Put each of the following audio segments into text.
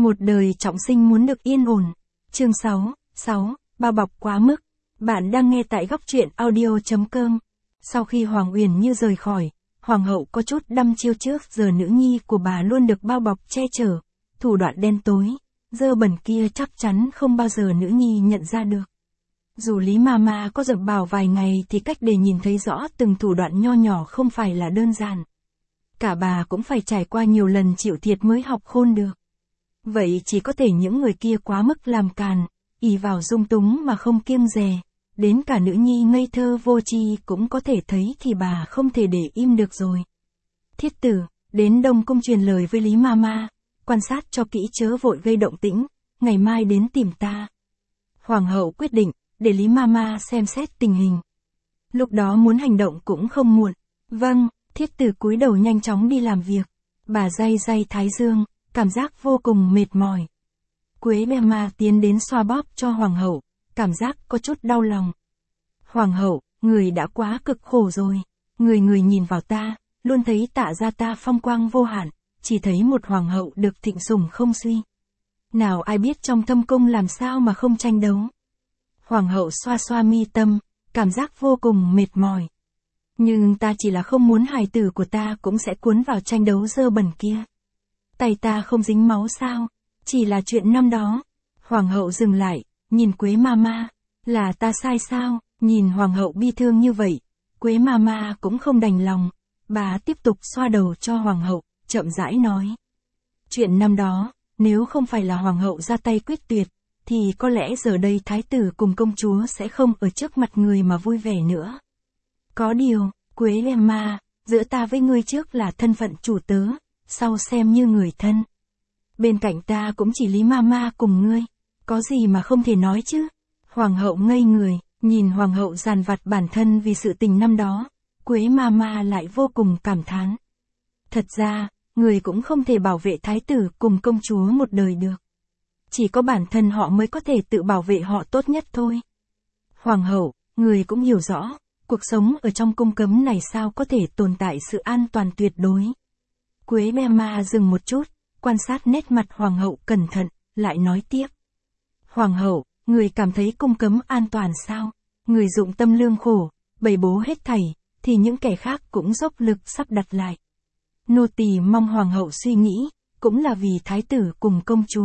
Một đời trọng sinh muốn được yên ổn. Chương 6, bao bọc quá mức. Bạn đang nghe tại góc truyện audio.com. Sau khi Hoàng Uyển Như rời khỏi, Hoàng hậu có chút đăm chiêu trước giờ nữ nhi của bà luôn được bao bọc che chở. Thủ đoạn đen tối, dơ bẩn kia chắc chắn không bao giờ nữ nhi nhận ra được. Dù Lý Mama có dập bảo vài ngày thì cách để nhìn thấy rõ từng thủ đoạn nho nhỏ không phải là đơn giản. Cả bà cũng phải trải qua nhiều lần chịu thiệt mới học khôn được. Vậy chỉ có thể những người kia quá mức làm càn, ỷ vào dung túng mà không kiêng dè. Đến cả nữ nhi ngây thơ vô tri cũng có thể thấy thì bà không thể để im được rồi. Thiết tử, đến Đông Cung truyền lời với Lý Mama, quan sát cho kỹ chớ vội gây động tĩnh, ngày mai đến tìm ta. Hoàng hậu quyết định, để Lý Mama xem xét tình hình. Lúc đó muốn hành động cũng không muộn. Vâng, thiết tử cúi đầu nhanh chóng đi làm việc. Bà day thái dương, cảm giác vô cùng mệt mỏi. Quế Mama tiến đến xoa bóp cho hoàng hậu, cảm giác có chút đau lòng. Hoàng hậu, người đã quá cực khổ rồi. Người nhìn vào ta, luôn thấy Tạ gia ta phong quang vô hạn, chỉ thấy một hoàng hậu được thịnh sủng không suy. Nào ai biết trong thâm cung làm sao mà không tranh đấu. Hoàng hậu xoa mi tâm, cảm giác vô cùng mệt mỏi. Nhưng ta chỉ là không muốn hài tử của ta cũng sẽ cuốn vào tranh đấu dơ bẩn kia. Tay ta không dính máu sao, chỉ là chuyện năm đó. Hoàng hậu dừng lại, nhìn Quế Mama, là ta sai sao? Nhìn hoàng hậu bi thương như vậy, Quế Mama cũng không đành lòng. Bà tiếp tục xoa đầu cho hoàng hậu, chậm rãi nói. Chuyện năm đó, nếu không phải là hoàng hậu ra tay quyết tuyệt, thì có lẽ giờ đây thái tử cùng công chúa sẽ không ở trước mặt người mà vui vẻ nữa. Có điều, Quế Mama, giữa ta với ngươi trước là thân phận chủ tớ, sau xem như người thân. Bên cạnh ta cũng chỉ Lý Mama cùng ngươi, có gì mà không thể nói chứ? Hoàng hậu ngây người, nhìn hoàng hậu dằn vặt bản thân vì sự tình năm đó, Quế Mama lại vô cùng cảm thán. Thật ra, người cũng không thể bảo vệ thái tử cùng công chúa một đời được. Chỉ có bản thân họ mới có thể tự bảo vệ họ tốt nhất thôi. Hoàng hậu, người cũng hiểu rõ, cuộc sống ở trong cung cấm này sao có thể tồn tại sự an toàn tuyệt đối. Quế Mama dừng một chút, quan sát nét mặt hoàng hậu cẩn thận, lại nói tiếp. Hoàng hậu, người cảm thấy cung cấm an toàn sao? Người dụng tâm lương khổ, bày bố hết thảy, thì những kẻ khác cũng dốc lực sắp đặt lại. Nô tỳ mong hoàng hậu suy nghĩ, cũng là vì thái tử cùng công chúa.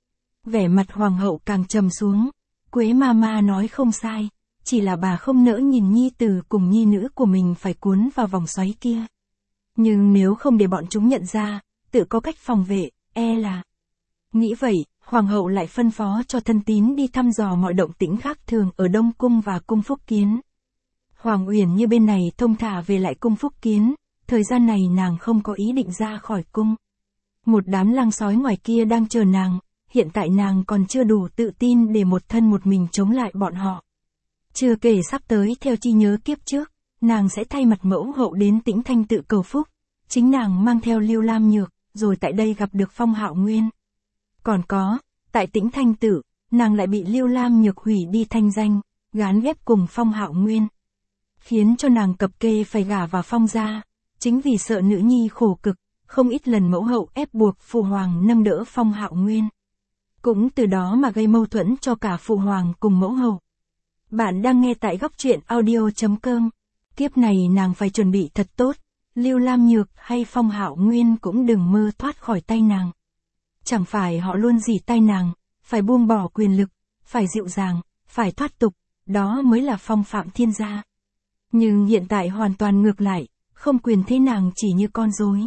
Vẻ mặt hoàng hậu càng trầm xuống. Quế Mama nói không sai, chỉ là bà không nỡ nhìn nhi tử cùng nhi nữ của mình phải cuốn vào vòng xoáy kia. Nhưng nếu không để bọn chúng nhận ra, tự có cách phòng vệ, là. Nghĩ vậy, hoàng hậu lại phân phó cho thân tín đi thăm dò mọi động tĩnh khác thường ở Đông Cung và Cung Phúc Kiến. Hoàng Uyển Như bên này thông thả về lại Cung Phúc Kiến, thời gian này nàng không có ý định ra khỏi cung. Một đám lang sói ngoài kia đang chờ nàng, hiện tại nàng còn chưa đủ tự tin để một thân một mình chống lại bọn họ. Chưa kể sắp tới theo chi nhớ kiếp trước, nàng sẽ thay mặt mẫu hậu đến Tĩnh Thanh tự cầu phúc, chính nàng mang theo Lưu Lam Nhược, rồi tại đây gặp được Phong Hạo Nguyên. Còn có, tại Tĩnh Thanh tự, nàng lại bị Lưu Lam Nhược hủy đi thanh danh, gán ghép cùng Phong Hạo Nguyên. Khiến cho nàng cập kê phải gả vào Phong gia, chính vì sợ nữ nhi khổ cực, không ít lần mẫu hậu ép buộc phụ hoàng nâng đỡ Phong Hạo Nguyên. Cũng từ đó mà gây mâu thuẫn cho cả phụ hoàng cùng mẫu hậu. Bạn đang nghe tại góc truyện audio.com. Kiếp này nàng phải chuẩn bị thật tốt, Lưu Lam Nhược hay Phong Hạo Nguyên cũng đừng mơ thoát khỏi tay nàng. Chẳng phải họ luôn dỉ tay nàng, phải buông bỏ quyền lực, phải dịu dàng, phải thoát tục, đó mới là phong phạm thiên gia. Nhưng hiện tại hoàn toàn ngược lại, không quyền thế nàng chỉ như con rối.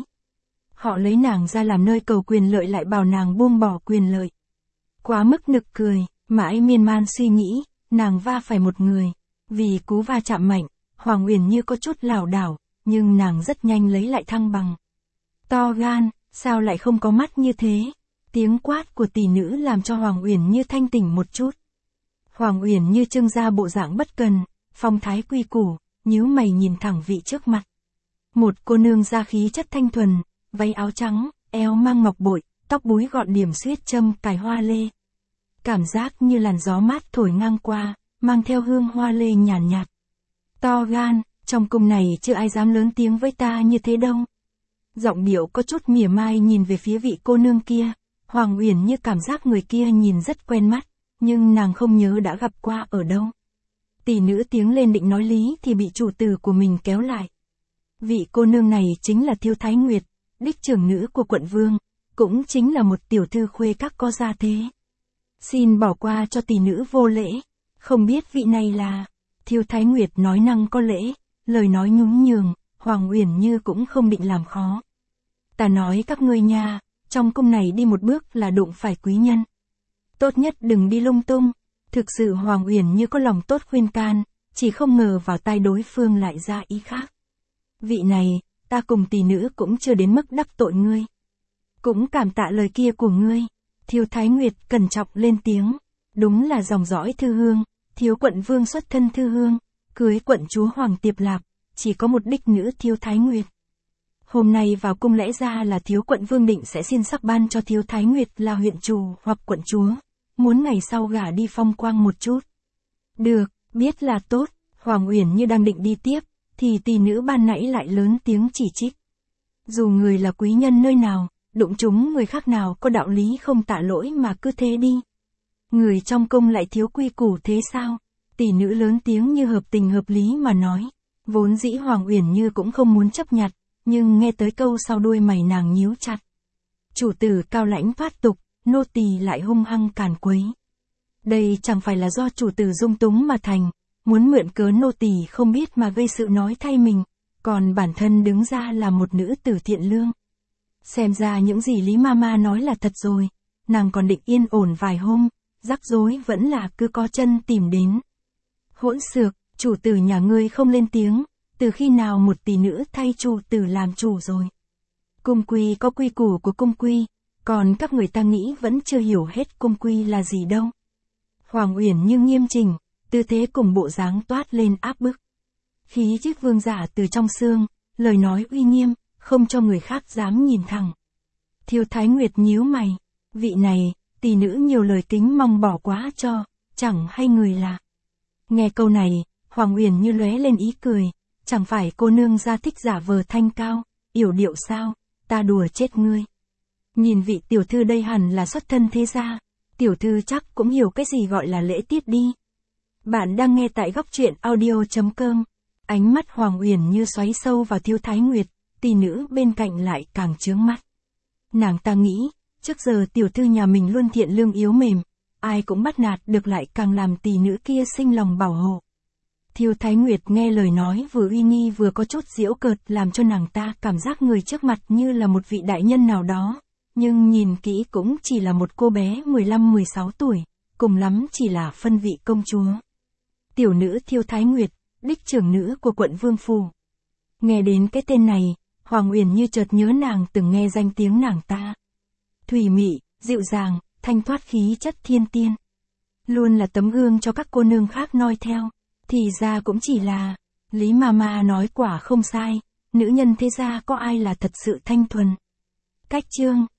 Họ lấy nàng ra làm nơi cầu quyền lợi lại bảo nàng buông bỏ quyền lợi. Quá mức nực cười, mãi miên man suy nghĩ, nàng va phải một người. Vì cú va chạm mạnh, Hoàng Uyển Như có chút lảo đảo, nhưng nàng rất nhanh lấy lại thăng bằng. To gan, sao lại không có mắt như thế? Tiếng quát của tỷ nữ làm cho Hoàng Uyển Như thanh tỉnh một chút. Hoàng Uyển Như trưng ra bộ dạng bất cần, phong thái quy củ, nhíu mày nhìn thẳng vị trước mặt. Một cô nương da khí chất thanh thuần, váy áo trắng, eo mang ngọc bội, tóc búi gọn điểm xuyết châm cài hoa lê. Cảm giác như làn gió mát thổi ngang qua, mang theo hương hoa lê nhàn nhạt. To gan, trong cung này chưa ai dám lớn tiếng với ta như thế đâu. Giọng điệu có chút mỉa mai nhìn về phía vị cô nương kia, Hoàng Uyển Như cảm giác người kia nhìn rất quen mắt, nhưng nàng không nhớ đã gặp qua ở đâu. Tỷ nữ tiếng lên định nói lý thì bị chủ tử của mình kéo lại. Vị cô nương này chính là Thiêu Thái Nguyệt, đích trưởng nữ của quận vương, cũng chính là một tiểu thư khuê các có gia thế. Xin bỏ qua cho tỷ nữ vô lễ, không biết vị này là... Thiêu Thái Nguyệt nói năng có lễ, lời nói nhún nhường, Hoàng Uyển Như cũng không định làm khó. Ta nói các ngươi nha, trong cung này đi một bước là đụng phải quý nhân. Tốt nhất đừng đi lung tung. Thực sự Hoàng Uyển Như có lòng tốt khuyên can, chỉ không ngờ vào tai đối phương lại ra ý khác. Vị này, ta cùng tỷ nữ cũng chưa đến mức đắc tội ngươi. Cũng cảm tạ lời kia của ngươi. Thiêu Thái Nguyệt cẩn trọng lên tiếng. Đúng là dòng dõi Thư Hương, thiếu quận vương xuất thân Thư Hương, cưới quận chúa Hoàng Tiệp Lạp, chỉ có một đích nữ Thiêu Thái Nguyệt. Hôm nay vào cung lẽ ra là thiếu quận vương định sẽ xin sắc ban cho Thiêu Thái Nguyệt là huyện chủ hoặc quận chúa, muốn ngày sau gả đi phong quang một chút. Được, biết là tốt. Hoàng Uyển Như đang định đi tiếp, thì tỷ nữ ban nãy lại lớn tiếng chỉ trích. Dù người là quý nhân nơi nào, đụng chúng người khác nào có đạo lý không tạ lỗi mà cứ thế đi. Người trong cung lại thiếu quy củ thế sao? Tỷ nữ lớn tiếng như hợp tình hợp lý mà nói. Vốn dĩ Hoàng Uyển Như cũng không muốn chấp nhặt, nhưng nghe tới câu sau đuôi mày nàng nhíu chặt. Chủ tử cao lãnh thoát tục, nô tỳ lại hung hăng càn quấy. Đây chẳng phải là do chủ tử dung túng mà thành, muốn mượn cớ nô tỳ không biết mà gây sự nói thay mình, còn bản thân đứng ra là một nữ tử thiện lương. Xem ra những gì Lý Mama nói là thật rồi, nàng còn định yên ổn vài hôm, rắc rối vẫn là cứ có chân tìm đến. Hỗn xược, chủ tử nhà ngươi không lên tiếng, từ khi nào một tỷ nữ thay chủ tử làm chủ rồi. Cung quy có quy củ của cung quy, còn các người ta nghĩ vẫn chưa hiểu hết cung quy là gì đâu. Hoàng Uyển Như nghiêm chỉnh, tư thế cùng bộ dáng toát lên áp bức. Khí chất vương giả từ trong xương, lời nói uy nghiêm, không cho người khác dám nhìn thẳng. Thiêu Thái Nguyệt nhíu mày, vị này, tỷ nữ nhiều lời kính mong bỏ quá cho, chẳng hay người là. Nghe câu này, Hoàng Uyển Như lóe lên ý cười, chẳng phải cô nương gia thích giả vờ thanh cao, yểu điệu sao, ta đùa chết ngươi. Nhìn vị tiểu thư đây hẳn là xuất thân thế gia, tiểu thư chắc cũng hiểu cái gì gọi là lễ tiết đi. Bạn đang nghe tại góc truyện audio.com. Ánh mắt Hoàng Uyển Như xoáy sâu vào Thiêu Thái Nguyệt, tỷ nữ bên cạnh lại càng chướng mắt. Nàng ta nghĩ, trước giờ tiểu thư nhà mình luôn thiện lương yếu mềm, ai cũng bắt nạt được lại càng làm tỷ nữ kia sinh lòng bảo hộ. Thiêu Thái Nguyệt nghe lời nói vừa uy nghi vừa có chút giễu cợt làm cho nàng ta cảm giác người trước mặt như là một vị đại nhân nào đó, nhưng nhìn kỹ cũng chỉ là một cô bé 15-16 tuổi, cùng lắm chỉ là phân vị công chúa. Tiểu nữ Thiêu Thái Nguyệt, đích trưởng nữ của quận Vương Phủ. Nghe đến cái tên này, Hoàng Uyển Như chợt nhớ nàng từng nghe danh tiếng nàng ta. Thủy mị, dịu dàng, thanh thoát khí chất thiên tiên. Luôn là tấm gương cho các cô nương khác noi theo. Thì ra cũng chỉ là, Lý Mama nói quả không sai, nữ nhân thế gia có ai là thật sự thanh thuần. Cách chương